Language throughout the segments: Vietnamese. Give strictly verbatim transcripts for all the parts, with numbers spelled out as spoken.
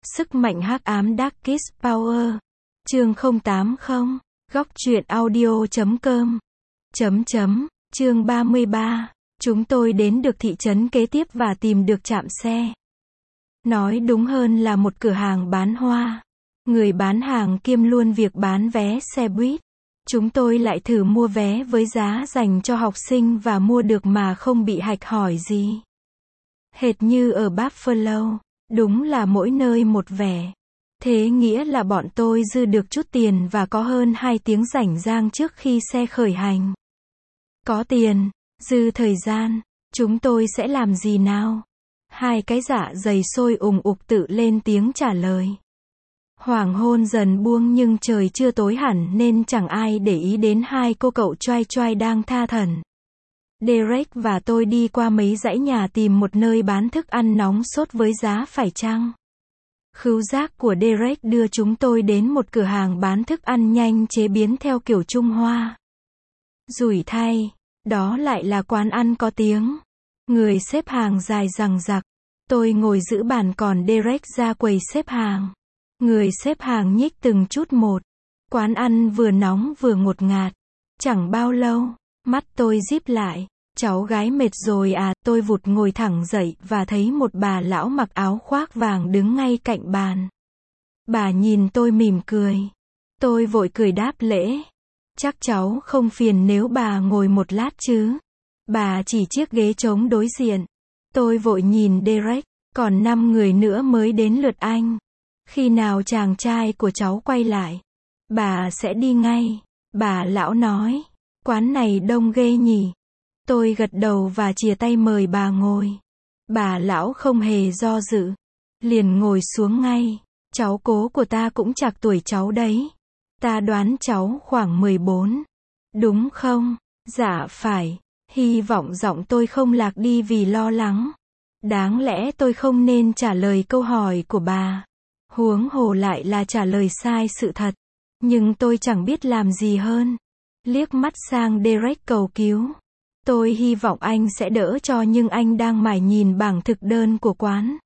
Sức mạnh hắc ám Darkest Power. Chương không tám không. Góc truyện audio chấm com. Chấm chấm. Chương ba mươi ba. Chúng tôi đến được thị trấn kế tiếp và tìm được trạm xe. Nói đúng hơn là một cửa hàng bán hoa. Người bán hàng kiêm luôn việc bán vé xe buýt. Chúng tôi lại thử mua vé với giá dành cho học sinh và mua được mà không bị hạch hỏi gì. Hệt như ở Buffalo. Đúng là mỗi nơi một vẻ. Thế nghĩa là bọn tôi dư được chút tiền và có hơn hai tiếng rảnh rang trước khi xe khởi hành. Có tiền, dư thời gian, chúng tôi sẽ làm gì nào? Hai cái dạ dày sôi ùng ục tự lên tiếng trả lời. Hoàng hôn dần buông nhưng trời chưa tối hẳn nên chẳng ai để ý đến hai cô cậu choai choai đang tha thẩn. Derek và tôi đi qua mấy dãy nhà tìm một nơi bán thức ăn nóng sốt với giá phải chăng. Khứu giác của Derek đưa chúng tôi đến một cửa hàng bán thức ăn nhanh chế biến theo kiểu Trung Hoa. Rủi thay, đó lại là quán ăn có tiếng. Người xếp hàng dài dằng dặc. Tôi ngồi giữ bàn còn Derek ra quầy xếp hàng. Người xếp hàng nhích từng chút một. Quán ăn vừa nóng vừa ngột ngạt. Chẳng bao lâu, mắt tôi díp lại. Cháu gái mệt rồi à, tôi vụt ngồi thẳng dậy và thấy một bà lão mặc áo khoác vàng đứng ngay cạnh bàn. Bà nhìn tôi mỉm cười. Tôi vội cười đáp lễ. Chắc cháu không phiền nếu bà ngồi một lát chứ. Bà chỉ chiếc ghế trống đối diện. Tôi vội nhìn Derek, còn năm người nữa mới đến lượt anh. Khi nào chàng trai của cháu quay lại, bà sẽ đi ngay. Bà lão nói, quán này đông ghê nhỉ. Tôi gật đầu và chìa tay mời bà ngồi. Bà lão không hề do dự, liền ngồi xuống ngay. Cháu cố của ta cũng chạc tuổi cháu đấy. Ta đoán cháu khoảng mười bốn. Đúng không? Dạ phải. Hy vọng giọng tôi không lạc đi vì lo lắng. Đáng lẽ tôi không nên trả lời câu hỏi của bà. Huống hồ lại là trả lời sai sự thật. Nhưng tôi chẳng biết làm gì hơn. Liếc mắt sang Derek cầu cứu. Tôi hy vọng anh sẽ đỡ cho nhưng anh đang mải nhìn bảng thực đơn của quán.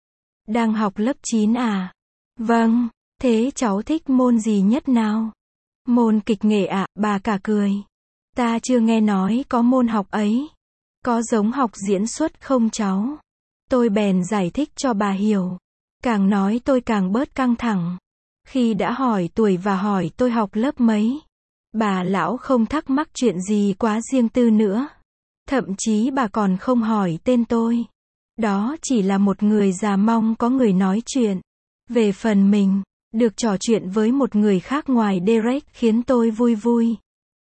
Đang học lớp chín à? Vâng, thế cháu thích môn gì nhất nào? Môn kịch nghệ ạ, à, bà cả cười. Ta chưa nghe nói có môn học ấy. Có giống học diễn xuất không cháu? Tôi bèn giải thích cho bà hiểu. Càng nói tôi càng bớt căng thẳng. Khi đã hỏi tuổi và hỏi tôi học lớp mấy, bà lão không thắc mắc chuyện gì quá riêng tư nữa. Thậm chí bà còn không hỏi tên tôi. Đó chỉ là một người già mong có người nói chuyện. Về phần mình, được trò chuyện với một người khác ngoài Derek khiến tôi vui vui.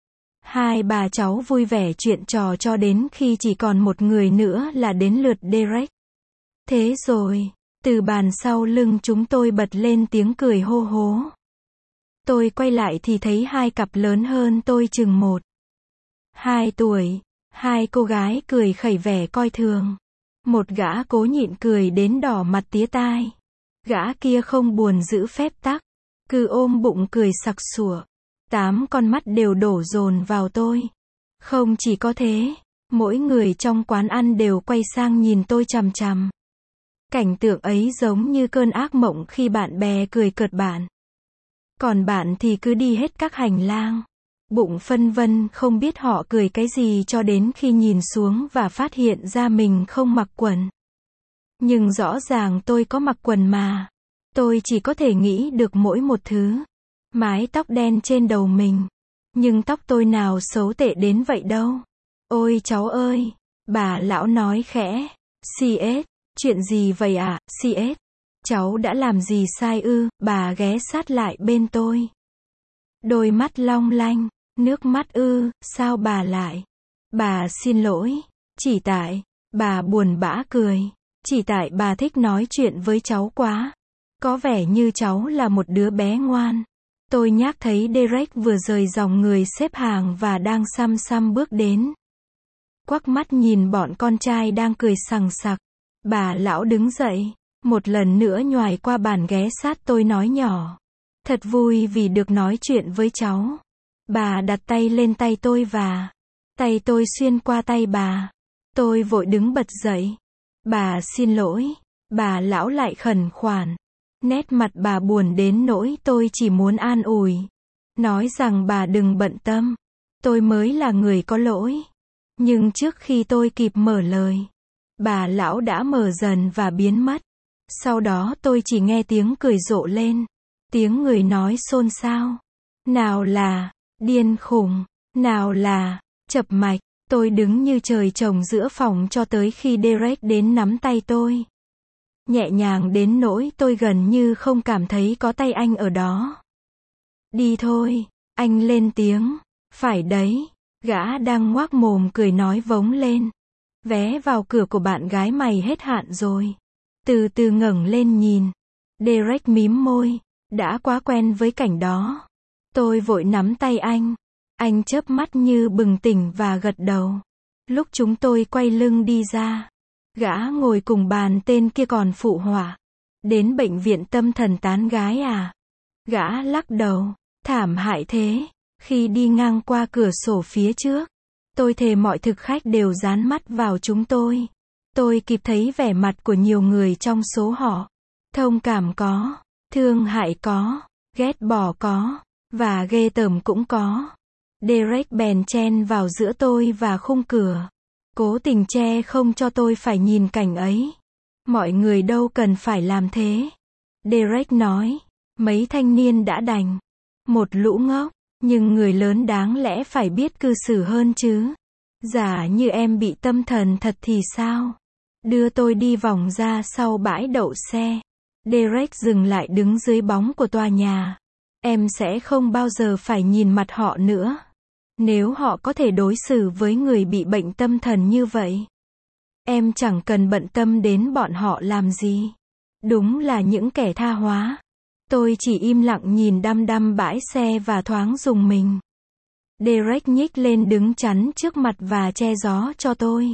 Hai bà cháu vui vẻ chuyện trò cho đến khi chỉ còn một người nữa là đến lượt Derek. Thế rồi, từ bàn sau lưng chúng tôi bật lên tiếng cười hô hố. Tôi quay lại thì thấy hai cặp lớn hơn tôi chừng một. Hai tuổi. Hai cô gái cười khẩy vẻ coi thường. Một gã cố nhịn cười đến đỏ mặt tía tai. Gã kia không buồn giữ phép tắc. Cứ ôm bụng cười sặc sủa. Tám con mắt đều đổ dồn vào tôi. Không chỉ có thế, mỗi người trong quán ăn đều quay sang nhìn tôi chằm chằm. Cảnh tượng ấy giống như cơn ác mộng khi bạn bè cười cợt bạn. Còn bạn thì cứ đi hết các hành lang. Bụng phân vân không biết họ cười cái gì cho đến khi nhìn xuống và phát hiện ra mình không mặc quần. Nhưng rõ ràng tôi có mặc quần mà. Tôi chỉ có thể nghĩ được mỗi một thứ. Mái tóc đen trên đầu mình. Nhưng tóc tôi nào xấu tệ đến vậy đâu. Ôi cháu ơi, bà lão nói khẽ. xê ét, chuyện gì vậy ạ, à? xê ét, cháu đã làm gì sai ư? Bà ghé sát lại bên tôi. Đôi mắt long lanh. Nước mắt ư, sao bà lại? Bà xin lỗi. Chỉ tại, bà buồn bã cười. Chỉ tại bà thích nói chuyện với cháu quá. Có vẻ như cháu là một đứa bé ngoan. Tôi nhác thấy Derek vừa rời dòng người xếp hàng và đang xăm xăm bước đến. Quắc mắt nhìn bọn con trai đang cười sằng sặc. Bà lão đứng dậy, một lần nữa nhoài qua bàn ghé sát tôi nói nhỏ. Thật vui vì được nói chuyện với cháu. Bà đặt tay lên tay tôi và tay tôi xuyên qua tay bà. Tôi vội đứng bật dậy. Bà xin lỗi. Bà lão lại khẩn khoản. Nét mặt bà buồn đến nỗi tôi chỉ muốn an ủi. Nói rằng bà đừng bận tâm. Tôi mới là người có lỗi. Nhưng trước khi tôi kịp mở lời, bà lão đã mờ dần và biến mất. Sau đó tôi chỉ nghe tiếng cười rộ lên. Tiếng người nói xôn xao. Nào là điên khùng, nào là chập mạch. Tôi đứng như trời trồng giữa phòng cho tới khi Derek đến nắm tay tôi. Nhẹ nhàng đến nỗi tôi gần như không cảm thấy có tay anh ở đó. Đi thôi, anh lên tiếng. Phải đấy, gã đang ngoác mồm cười nói vống lên. Vé vào cửa của bạn gái mày hết hạn rồi. Từ từ ngẩng lên nhìn. Derek mím môi, đã quá quen với cảnh đó. Tôi vội nắm tay anh. Anh chớp mắt như bừng tỉnh và gật đầu. Lúc chúng tôi quay lưng đi ra, gã ngồi cùng bàn tên kia còn phụ họa. Đến bệnh viện tâm thần tán gái à? Gã lắc đầu. Thảm hại thế. Khi đi ngang qua cửa sổ phía trước, tôi thề mọi thực khách đều dán mắt vào chúng tôi. Tôi kịp thấy vẻ mặt của nhiều người trong số họ. Thông cảm có, thương hại có, ghét bỏ có, và ghê tởm cũng có. Derek bèn chen vào giữa tôi và khung cửa. Cố tình che không cho tôi phải nhìn cảnh ấy. Mọi người đâu cần phải làm thế. Derek nói. Mấy thanh niên đã đành. Một lũ ngốc. Nhưng người lớn đáng lẽ phải biết cư xử hơn chứ. Giả như em bị tâm thần thật thì sao? Đưa tôi đi vòng ra sau bãi đậu xe. Derek dừng lại đứng dưới bóng của tòa nhà. Em sẽ không bao giờ phải nhìn mặt họ nữa. Nếu họ có thể đối xử với người bị bệnh tâm thần như vậy, em chẳng cần bận tâm đến bọn họ làm gì. Đúng là những kẻ tha hóa. Tôi chỉ im lặng nhìn đăm đăm bãi xe và thoáng rùng mình. Derek nhích lên đứng chắn trước mặt và che gió cho tôi.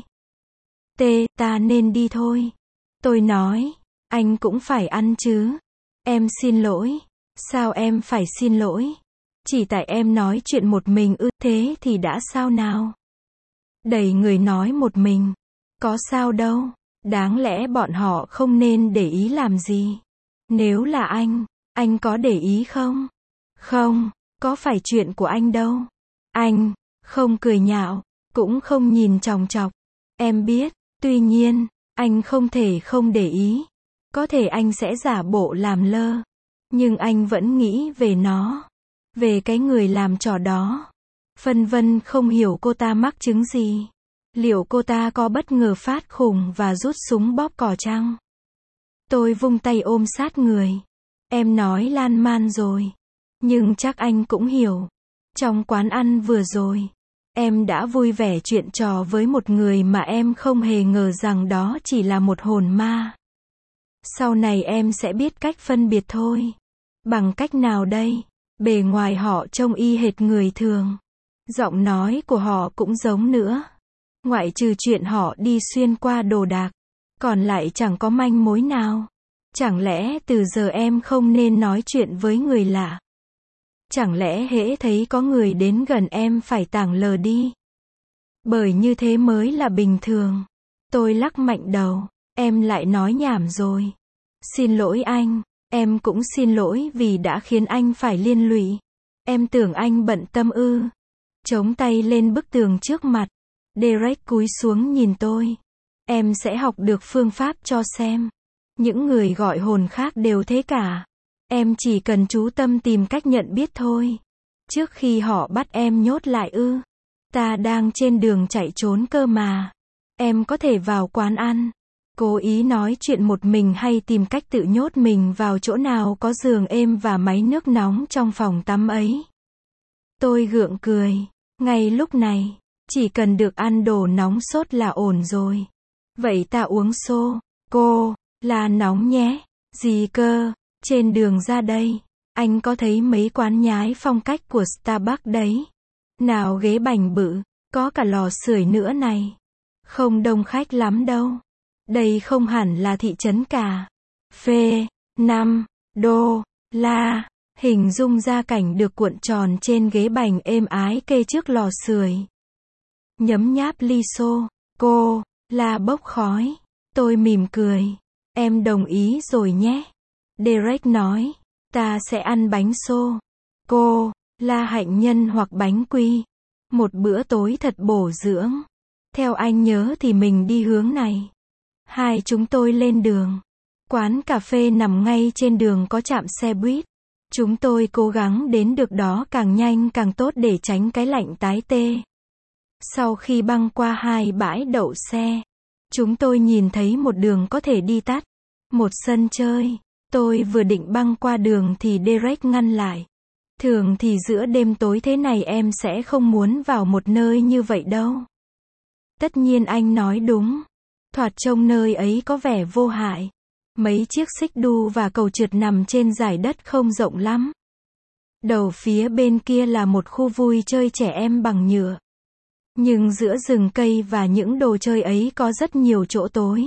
Tê, ta nên đi thôi. Tôi nói, anh cũng phải ăn chứ. Em xin lỗi. Sao em phải xin lỗi? Chỉ tại em nói chuyện một mình ư, thế thì đã sao nào? Đầy người nói một mình. Có sao đâu. Đáng lẽ bọn họ không nên để ý làm gì. Nếu là anh, anh có để ý không? Không, có phải chuyện của anh đâu. Anh, không cười nhạo, cũng không nhìn chòng chọc. Em biết, tuy nhiên, anh không thể không để ý. Có thể anh sẽ giả bộ làm lơ. Nhưng anh vẫn nghĩ về nó. Về cái người làm trò đó. Phân vân không hiểu cô ta mắc chứng gì. Liệu cô ta có bất ngờ phát khủng và rút súng bóp cò chăng? Tôi vung tay ôm sát người. Em nói lan man rồi. Nhưng chắc anh cũng hiểu. Trong quán ăn vừa rồi, em đã vui vẻ chuyện trò với một người mà em không hề ngờ rằng đó chỉ là một hồn ma. Sau này em sẽ biết cách phân biệt thôi. Bằng cách nào đây? Bề ngoài họ trông y hệt người thường. Giọng nói của họ cũng giống nữa. Ngoại trừ chuyện họ đi xuyên qua đồ đạc, còn lại chẳng có manh mối nào. Chẳng lẽ từ giờ em không nên nói chuyện với người lạ? Chẳng lẽ hễ thấy có người đến gần em phải tảng lờ đi? Bởi như thế mới là bình thường. Tôi lắc mạnh đầu. Em lại nói nhảm rồi. Xin lỗi anh. Em cũng xin lỗi vì đã khiến anh phải liên lụy. Em tưởng anh bận tâm ư. Chống tay lên bức tường trước mặt. Derek cúi xuống nhìn tôi. Em sẽ học được phương pháp cho xem. Những người gọi hồn khác đều thế cả. Em chỉ cần chú tâm tìm cách nhận biết thôi. Trước khi họ bắt em nhốt lại ư. Ta đang trên đường chạy trốn cơ mà. Em có thể vào quán ăn. Cố ý nói chuyện một mình hay tìm cách tự nhốt mình vào chỗ nào có giường êm và máy nước nóng trong phòng tắm ấy. Tôi gượng cười. Ngay lúc này, chỉ cần được ăn đồ nóng sốt là ổn rồi. Vậy ta uống xô, cô, là nóng nhé. Gì cơ, trên đường ra đây, anh có thấy mấy quán nhái phong cách của Starbucks đấy. Nào ghế bành bự, có cả lò sưởi nữa này. Không đông khách lắm đâu. Đây không hẳn là thị trấn cả. Phê, năm, đô, la. Hình dung ra cảnh được cuộn tròn trên ghế bành êm ái kê trước lò sưởi. Nhấm nháp ly xô, cô, la bốc khói. Tôi mỉm cười. Em đồng ý rồi nhé. Derek nói, ta sẽ ăn bánh xô, cô, la hạnh nhân hoặc bánh quy. Một bữa tối thật bổ dưỡng. Theo anh nhớ thì mình đi hướng này. Hai chúng tôi lên đường. Quán cà phê nằm ngay trên đường có trạm xe buýt. Chúng tôi cố gắng đến được đó càng nhanh càng tốt để tránh cái lạnh tái tê. Sau khi băng qua hai bãi đậu xe, chúng tôi nhìn thấy một đường có thể đi tắt. Một sân chơi. Tôi vừa định băng qua đường thì Derek ngăn lại. Thường thì giữa đêm tối thế này em sẽ không muốn vào một nơi như vậy đâu. Tất nhiên anh nói đúng. Thoạt trông nơi ấy có vẻ vô hại. Mấy chiếc xích đu và cầu trượt nằm trên dải đất không rộng lắm. Đầu phía bên kia là một khu vui chơi trẻ em bằng nhựa. Nhưng giữa rừng cây và những đồ chơi ấy có rất nhiều chỗ tối.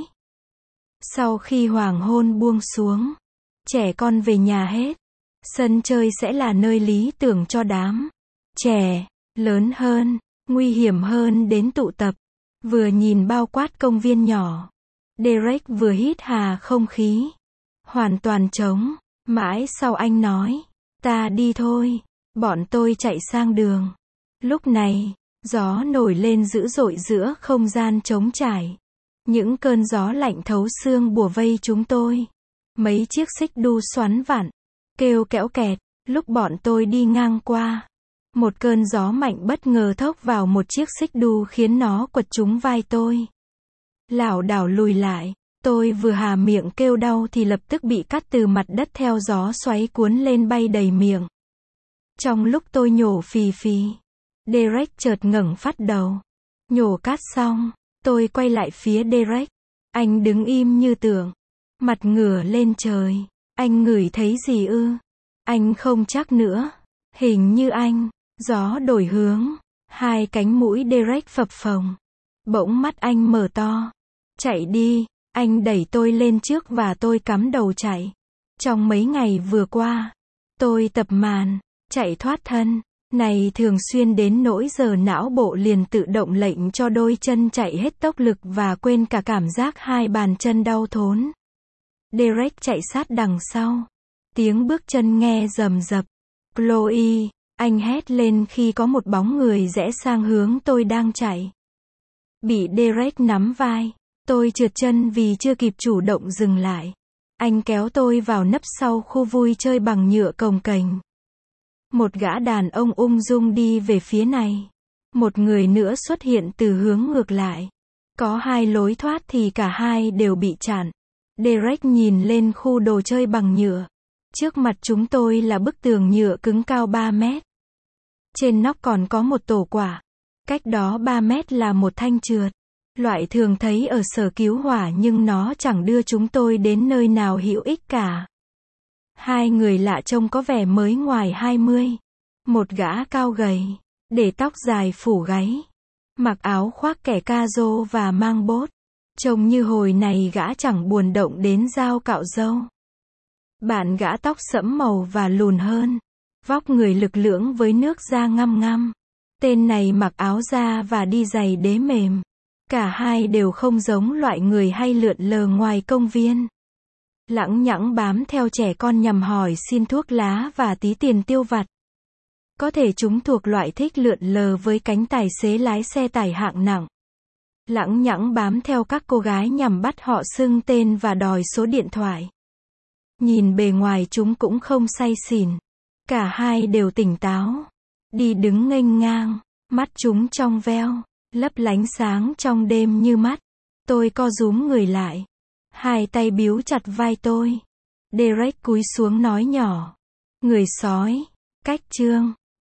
Sau khi hoàng hôn buông xuống, trẻ con về nhà hết. Sân chơi sẽ là nơi lý tưởng cho đám trẻ, lớn hơn, nguy hiểm hơn đến tụ tập. Vừa nhìn bao quát công viên nhỏ, Derek vừa hít hà không khí. Hoàn toàn trống. Mãi sau anh nói, ta đi thôi. Bọn tôi chạy sang đường. Lúc này, gió nổi lên dữ dội giữa không gian trống trải. Những cơn gió lạnh thấu xương bủa vây chúng tôi. Mấy chiếc xích đu xoắn vặn, kêu kéo kẹt, lúc bọn tôi đi ngang qua. Một cơn gió mạnh bất ngờ thốc vào một chiếc xích đu khiến nó quật trúng vai tôi. Lảo đảo lùi lại, tôi vừa hà miệng kêu đau thì lập tức bị cắt từ mặt đất theo gió xoáy cuốn lên bay đầy miệng. Trong lúc tôi nhổ phì phì, Derek chợt ngẩng phát đầu. Nhổ cát xong, tôi quay lại phía Derek. Anh đứng im như tượng, mặt ngửa lên trời. Anh ngửi thấy gì ư? Anh không chắc nữa. Hình như anh. Gió đổi hướng. Hai cánh mũi Derek phập phồng. Bỗng mắt anh mở to. Chạy đi. Anh đẩy tôi lên trước và tôi cắm đầu chạy. Trong mấy ngày vừa qua, tôi tập màn, chạy thoát thân. Này thường xuyên đến nỗi giờ não bộ liền tự động lệnh cho đôi chân chạy hết tốc lực và quên cả cảm giác hai bàn chân đau thốn. Derek chạy sát đằng sau. Tiếng bước chân nghe rầm rập. Chloe, anh hét lên khi có một bóng người rẽ sang hướng tôi đang chạy. Bị Derek nắm vai, tôi trượt chân vì chưa kịp chủ động dừng lại. Anh kéo tôi vào nấp sau khu vui chơi bằng nhựa cồng kềnh. Một gã đàn ông ung dung đi về phía này. Một người nữa xuất hiện từ hướng ngược lại. Có hai lối thoát thì cả hai đều bị chặn. Derek nhìn lên khu đồ chơi bằng nhựa. Trước mặt chúng tôi là bức tường nhựa cứng cao ba mét. Trên nóc còn có một tổ quả. Cách đó ba mét là một thanh trượt. Loại thường thấy ở sở cứu hỏa nhưng nó chẳng đưa chúng tôi đến nơi nào hữu ích cả. Hai người lạ trông có vẻ mới ngoài hai mươi. Một gã cao gầy, để tóc dài phủ gáy, mặc áo khoác kẻ ca rô và mang bốt. Trông như hồi này gã chẳng buồn động đến dao cạo râu. Bạn gã tóc sẫm màu và lùn hơn. Vóc người lực lưỡng với nước da ngăm ngăm. Tên này mặc áo da và đi giày đế mềm. Cả hai đều không giống loại người hay lượn lờ ngoài công viên. Lẳng nhẳng bám theo trẻ con nhằm hỏi xin thuốc lá và tí tiền tiêu vặt. Có thể chúng thuộc loại thích lượn lờ với cánh tài xế lái xe tải hạng nặng. Lẳng nhẳng bám theo các cô gái nhằm bắt họ xưng tên và đòi số điện thoại. Nhìn bề ngoài chúng cũng không say xỉn. Cả hai đều tỉnh táo. Đi đứng nghênh ngang. Mắt chúng trong veo, lấp lánh sáng trong đêm như mắt. Tôi co rúm người lại. Hai tay bíu chặt vai tôi. Derek cúi xuống nói nhỏ. Người sói. Cách chương.